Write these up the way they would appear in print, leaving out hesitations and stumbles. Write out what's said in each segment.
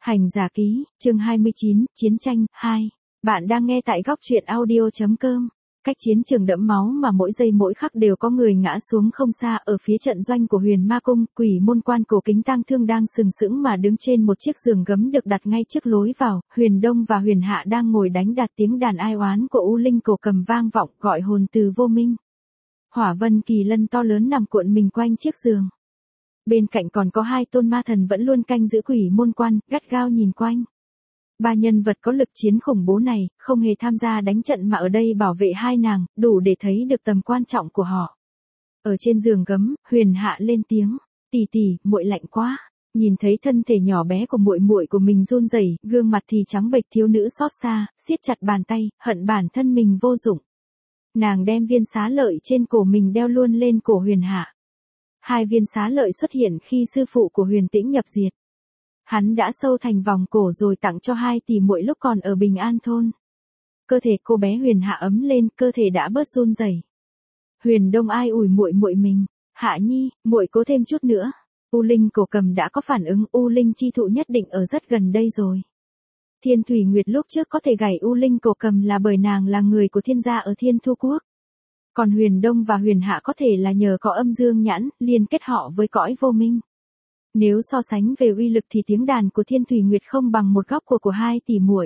Hành giả ký, chương 29, Chiến tranh, 2. Bạn đang nghe tại góc truyện audio.com. Cách chiến trường đẫm máu mà mỗi giây mỗi khắc đều có người ngã xuống không xa, ở phía trận doanh của Huyền Ma Cung, Quỷ Môn Quan cổ kính tang thương đang sừng sững mà đứng trên một chiếc giường gấm được đặt ngay trước lối vào. Huyền Đông và Huyền Hạ đang ngồi đánh đạt, tiếng đàn ai oán của U Linh cổ cầm vang vọng, gọi hồn từ vô minh. Hỏa Vân Kỳ Lân to lớn nằm cuộn mình quanh chiếc giường. Bên cạnh còn có hai tôn ma thần vẫn luôn canh giữ Quỷ Môn Quan, gắt gao nhìn quanh. Ba nhân vật có lực chiến khủng bố này, không hề tham gia đánh trận mà ở đây bảo vệ hai nàng, đủ để thấy được tầm quan trọng của họ. Ở trên giường gấm, Huyền Hạ lên tiếng, "Tỷ tỷ, muội lạnh quá." Nhìn thấy thân thể nhỏ bé của muội muội của mình run rẩy, gương mặt thì trắng bệch, thiếu nữ xót xa, siết chặt bàn tay, hận bản thân mình vô dụng. Nàng đem viên xá lợi trên cổ mình đeo luôn lên cổ Huyền Hạ. Hai viên xá lợi xuất hiện khi sư phụ của Huyền Tĩnh nhập diệt. Hắn đã sâu thành vòng cổ rồi tặng cho hai tỷ muội lúc còn ở Bình An thôn. Cơ thể cô bé Huyền Hạ ấm lên, cơ thể đã bớt run rẩy. Huyền Đông ai ủi muội muội mình, "Hạ Nhi, muội cố thêm chút nữa." U Linh cổ cầm đã có phản ứng, U Linh chi thụ nhất định ở rất gần đây rồi. Thiên Thủy Nguyệt lúc trước có thể gảy U Linh cổ cầm là bởi nàng là người của Thiên gia ở Thiên Thu Quốc. Còn Huyền Đông và Huyền Hạ có thể là nhờ có âm dương nhãn, liên kết họ với cõi vô minh. Nếu so sánh về uy lực thì tiếng đàn của Thiên Thủy Nguyệt không bằng một góc của hai tỷ muội.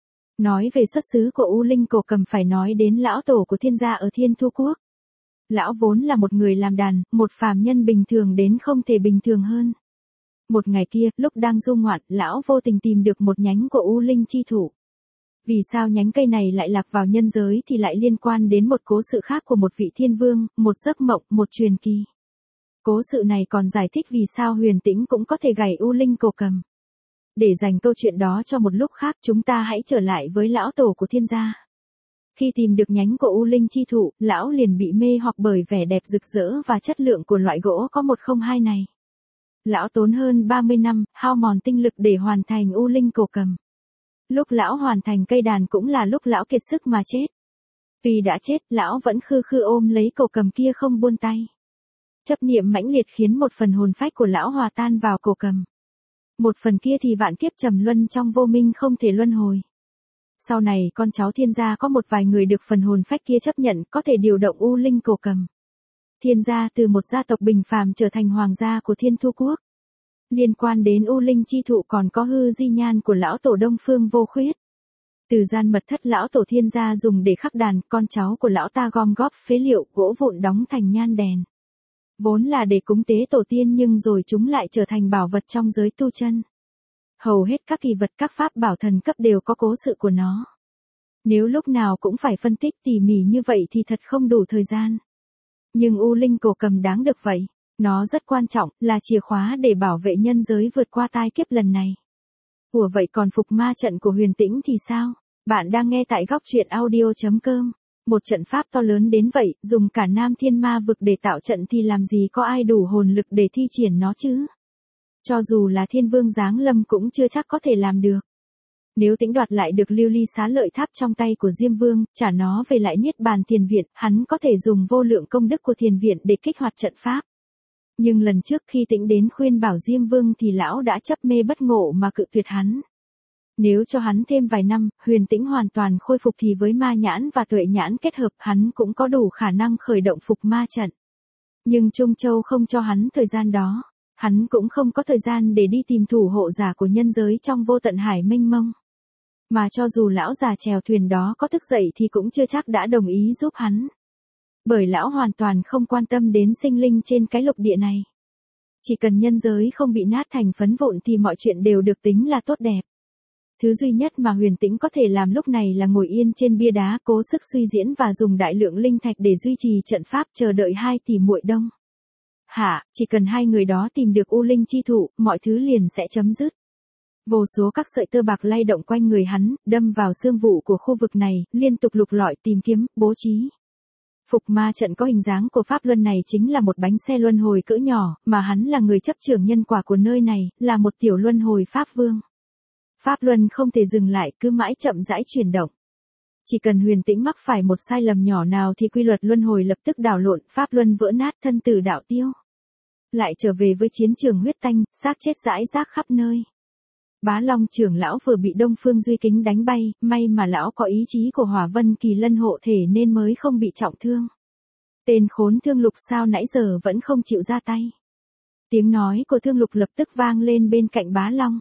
Nói về xuất xứ của U Linh cổ cầm phải nói đến lão tổ của Thiên gia ở Thiên Thu Quốc. Lão vốn là một người làm đàn, một phàm nhân bình thường đến không thể bình thường hơn. Một ngày kia, lúc đang du ngoạn, lão vô tình tìm được một nhánh của U Linh chi thụ. Vì sao nhánh cây này lại lạc vào nhân giới thì lại liên quan đến một cố sự khác của một vị thiên vương, một giấc mộng, một truyền kỳ. Cố sự này còn giải thích vì sao Huyền Tĩnh cũng có thể gảy U Linh cổ cầm. Để dành câu chuyện đó cho một lúc khác, chúng ta hãy trở lại với lão tổ của Thiên gia. Khi tìm được nhánh của U Linh chi thụ, lão liền bị mê hoặc bởi vẻ đẹp rực rỡ và chất lượng của loại gỗ có 102 này. Lão tốn hơn 30 năm, hao mòn tinh lực để hoàn thành U Linh cổ cầm. Lúc lão hoàn thành cây đàn cũng là lúc lão kiệt sức mà chết. Vì đã chết, lão vẫn khư khư ôm lấy cổ cầm kia không buông tay. Chấp niệm mãnh liệt khiến một phần hồn phách của lão hòa tan vào cổ cầm. Một phần kia thì vạn kiếp trầm luân trong vô minh không thể luân hồi. Sau này con cháu Thiên gia có một vài người được phần hồn phách kia chấp nhận có thể điều động U Linh cổ cầm. Thiên gia từ một gia tộc bình phàm trở thành hoàng gia của Thiên Thu Quốc. Liên quan đến U Linh chi thụ còn có hư di nhan của lão tổ Đông Phương Vô Khuyết. Từ gian mật thất lão tổ Thiên gia dùng để khắc đàn, con cháu của lão ta gom góp phế liệu, gỗ vụn đóng thành nhan đèn. Vốn là để cúng tế tổ tiên nhưng rồi chúng lại trở thành bảo vật trong giới tu chân. Hầu hết các kỳ vật, các pháp bảo thần cấp đều có cố sự của nó. Nếu lúc nào cũng phải phân tích tỉ mỉ như vậy thì thật không đủ thời gian. Nhưng U Linh cổ cầm đáng được vậy. Nó rất quan trọng, là chìa khóa để bảo vệ nhân giới vượt qua tai kiếp lần này. Ủa vậy còn phục ma trận của Huyền Tĩnh thì sao? Bạn đang nghe tại góc truyện audio.com. Một trận pháp to lớn đến vậy, dùng cả Nam Thiên Ma vực để tạo trận thì làm gì có ai đủ hồn lực để thi triển nó chứ? Cho dù là Thiên Vương giáng lâm cũng chưa chắc có thể làm được. Nếu Tĩnh đoạt lại được lưu ly xá lợi tháp trong tay của Diêm Vương, trả nó về lại Niết Bàn Thiền Viện, hắn có thể dùng vô lượng công đức của Thiền Viện để kích hoạt trận pháp. Nhưng lần trước khi Tĩnh đến khuyên bảo Diêm Vương thì lão đã chấp mê bất ngộ mà cự tuyệt hắn. Nếu cho hắn thêm vài năm, Huyền Tĩnh hoàn toàn khôi phục thì với ma nhãn và tuệ nhãn kết hợp hắn cũng có đủ khả năng khởi động phục ma trận. Nhưng Trung Châu không cho hắn thời gian đó. Hắn cũng không có thời gian để đi tìm thủ hộ giả của nhân giới trong vô tận hải mênh mông. Mà cho dù lão già chèo thuyền đó có thức dậy thì cũng chưa chắc đã đồng ý giúp hắn. Bởi lão hoàn toàn không quan tâm đến sinh linh trên cái lục địa này. Chỉ cần nhân giới không bị nát thành phấn vụn thì mọi chuyện đều được tính là tốt đẹp. Thứ duy nhất mà Huyền Tĩnh có thể làm lúc này là ngồi yên trên bia đá cố sức suy diễn và dùng đại lượng linh thạch để duy trì trận pháp chờ đợi hai tỷ muội Đông Hạ, chỉ cần hai người đó tìm được U Linh chi thụ, mọi thứ liền sẽ chấm dứt. Vô số các sợi tơ bạc lay động quanh người hắn, đâm vào xương vụ của khu vực này, liên tục lục lọi tìm kiếm, bố trí. Phục ma trận có hình dáng của pháp luân này chính là một bánh xe luân hồi cỡ nhỏ, mà hắn là người chấp trưởng nhân quả của nơi này, là một tiểu luân hồi pháp vương. Pháp luân không thể dừng lại, cứ mãi chậm rãi chuyển động. Chỉ cần Huyền Tĩnh mắc phải một sai lầm nhỏ nào thì quy luật luân hồi lập tức đảo lộn, pháp luân vỡ nát, thân tử đạo tiêu. Lại trở về với chiến trường huyết tanh, xác chết rải rác khắp nơi. Bá Long trưởng lão vừa bị Đông Phương Duy Kính đánh bay, may mà lão có ý chí của Hỏa Vân Kỳ Lân hộ thể nên mới không bị trọng thương. Tên khốn Thương Lục sao nãy giờ vẫn không chịu ra tay. Tiếng nói của Thương Lục lập tức vang lên bên cạnh Bá Long.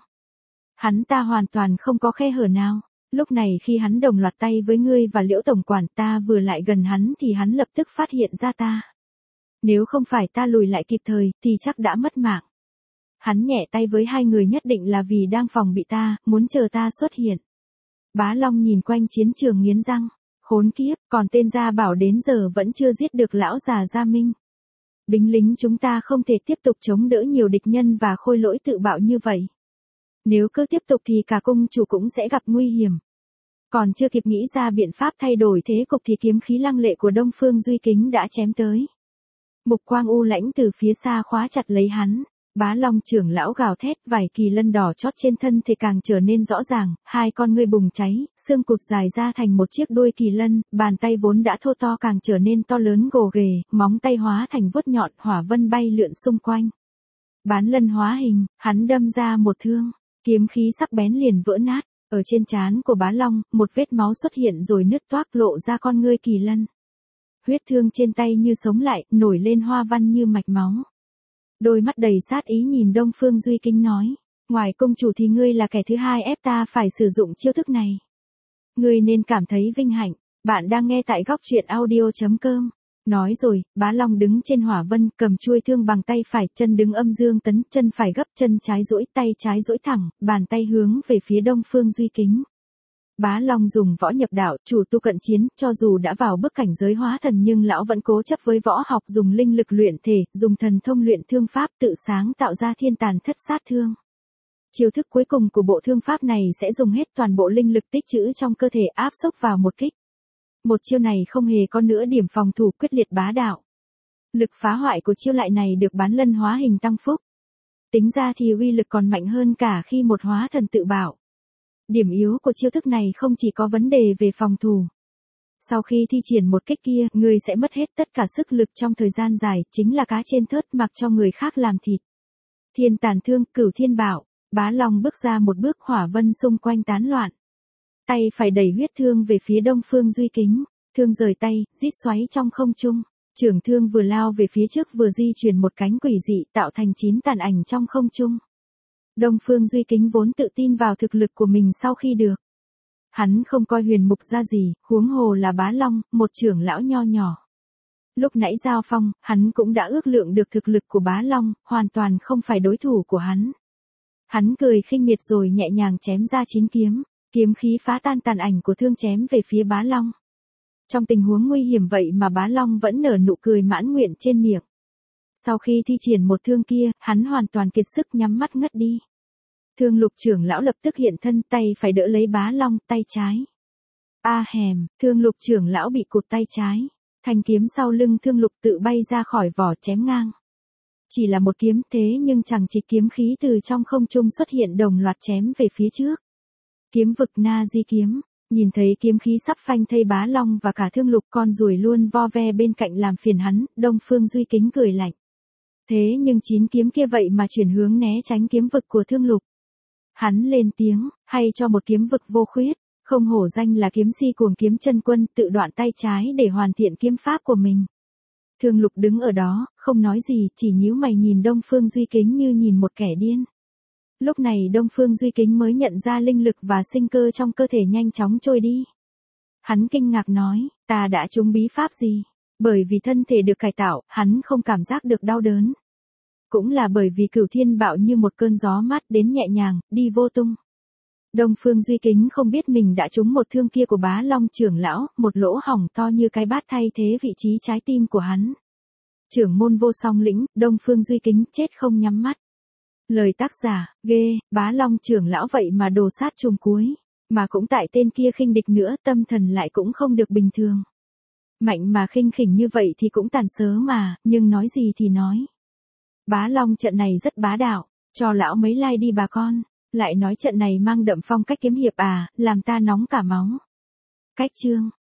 Hắn ta hoàn toàn không có khe hở nào. Lúc này khi hắn đồng loạt tay với ngươi và Liễu tổng quản, ta vừa lại gần hắn thì hắn lập tức phát hiện ra ta. Nếu không phải ta lùi lại kịp thời thì chắc đã mất mạng. Hắn nhẹ tay với hai người nhất định là vì đang phòng bị ta, muốn chờ ta xuất hiện. Bá Long nhìn quanh chiến trường nghiến răng. Khốn kiếp, còn tên Gia Bảo đến giờ vẫn chưa giết được lão già Gia Minh. Binh lính chúng ta không thể tiếp tục chống đỡ nhiều địch nhân và khôi lỗi tự bạo như vậy. Nếu cứ tiếp tục thì cả cung chủ cũng sẽ gặp nguy hiểm. Còn chưa kịp nghĩ ra biện pháp thay đổi thế cục thì kiếm khí lăng lệ của Đông Phương Duy Kính đã chém tới. Mục quang u lãnh từ phía xa khóa chặt lấy hắn. Bá Long trưởng lão gào thét, vài kỳ lân đỏ chót trên thân thể càng trở nên rõ ràng, hai con ngươi bùng cháy, xương cụt dài ra thành một chiếc đuôi kỳ lân, bàn tay vốn đã thô to càng trở nên to lớn gồ ghề, móng tay hóa thành vuốt nhọn, hỏa vân bay lượn xung quanh. Bán lân hóa hình, hắn đâm ra một thương, kiếm khí sắc bén liền vỡ nát, ở trên trán của Bá Long, một vết máu xuất hiện rồi nứt toác lộ ra con ngươi kỳ lân. Huyết thương trên tay như sống lại, nổi lên hoa văn như mạch máu. Đôi mắt đầy sát ý nhìn Đông Phương Duy Kính nói, ngoài công chủ thì ngươi là kẻ thứ hai ép ta phải sử dụng chiêu thức này. Ngươi nên cảm thấy vinh hạnh, bạn đang nghe tại góc truyện audio.com. Nói rồi, Bá Long đứng trên hỏa vân, cầm chuôi thương bằng tay phải, chân đứng âm dương tấn, chân phải gấp, chân trái duỗi, tay trái duỗi thẳng, bàn tay hướng về phía Đông Phương Duy Kính. Bá Long dùng võ nhập đạo, chủ tu cận chiến, cho dù đã vào bức cảnh giới hóa thần nhưng lão vẫn cố chấp với võ học, dùng linh lực luyện thể, dùng thần thông luyện thương pháp tự sáng tạo ra thiên tàn thất sát thương. Chiêu thức cuối cùng của bộ thương pháp này sẽ dùng hết toàn bộ linh lực tích trữ trong cơ thể áp xúc vào một kích. Một chiêu này không hề có nữa điểm phòng thủ quyết liệt bá đạo. Lực phá hoại của chiêu lại này được bán lân hóa hình tăng phúc. Tính ra thì uy lực còn mạnh hơn cả khi một hóa thần tự bảo. Điểm yếu của chiêu thức này không chỉ có vấn đề về phòng thủ. Sau khi thi triển một kích kia, người sẽ mất hết tất cả sức lực trong thời gian dài, chính là cá trên thớt mặc cho người khác làm thịt. Thiên tàn thương, cửu thiên bảo, Bá Long bước ra một bước, hỏa vân xung quanh tán loạn. Tay phải đẩy huyết thương về phía Đông Phương Duy Kính, thương rời tay, rít xoáy trong không trung. Trưởng thương vừa lao về phía trước vừa di chuyển một cánh quỷ dị tạo thành 9 tàn ảnh trong không trung. Đông Phương Duy Kính vốn tự tin vào thực lực của mình sau khi được. Hắn không coi huyền mục ra gì, huống hồ là Bá Long, một trưởng lão nho nhỏ. Lúc nãy giao phong, hắn cũng đã ước lượng được thực lực của Bá Long, hoàn toàn không phải đối thủ của hắn. Hắn cười khinh miệt rồi nhẹ nhàng chém ra 9 kiếm, kiếm khí phá tan tàn ảnh của thương chém về phía Bá Long. Trong tình huống nguy hiểm vậy mà Bá Long vẫn nở nụ cười mãn nguyện trên miệng. Sau khi thi triển một thương kia, hắn hoàn toàn kiệt sức nhắm mắt ngất đi. Thương Lục trưởng lão lập tức hiện thân, tay phải đỡ lấy Bá Long, tay trái. Thương Lục trưởng lão bị cụt tay trái. Thanh kiếm sau lưng Thương Lục tự bay ra khỏi vỏ chém ngang. Chỉ là một kiếm thế nhưng chẳng chỉ kiếm khí từ trong không trung xuất hiện đồng loạt chém về phía trước. Kiếm vực Na Di kiếm. Nhìn thấy kiếm khí sắp phanh thây Bá Long và cả Thương Lục, con ruồi luôn vo ve bên cạnh làm phiền hắn, Đông Phương Duy Kính cười lạnh. Thế nhưng 9 kiếm kia vậy mà chuyển hướng né tránh kiếm vực của Thương Lục. Hắn lên tiếng, hay cho một kiếm vực vô khuyết, không hổ danh là kiếm si cuồng kiếm chân quân, tự đoạn tay trái để hoàn thiện kiếm pháp của mình. Thương Lục đứng ở đó, không nói gì, chỉ nhíu mày nhìn Đông Phương Duy Kính như nhìn một kẻ điên. Lúc này Đông Phương Duy Kính mới nhận ra linh lực và sinh cơ trong cơ thể nhanh chóng trôi đi. Hắn kinh ngạc nói, ta đã trúng bí pháp gì? Bởi vì thân thể được cải tạo, hắn không cảm giác được đau đớn. Cũng là bởi vì cửu thiên bạo như một cơn gió mát đến nhẹ nhàng, đi vô tung. Đông Phương Duy Kính không biết mình đã trúng một thương kia của Bá Long trưởng lão, một lỗ hổng to như cái bát thay thế vị trí trái tim của hắn. Trưởng môn Vô Song Lĩnh, Đông Phương Duy Kính chết không nhắm mắt. Lời tác giả, ghê, Bá Long trưởng lão vậy mà đồ sát trùng cuối, mà cũng tại tên kia khinh địch nữa, tâm thần lại cũng không được bình thường. Mạnh mà khinh khỉnh như vậy thì cũng tàn sớ mà, nhưng nói gì thì nói. Bá Long trận này rất bá đạo, cho lão mấy like đi bà con, lại nói trận này mang đậm phong cách kiếm hiệp à, làm ta nóng cả máu. Cách chương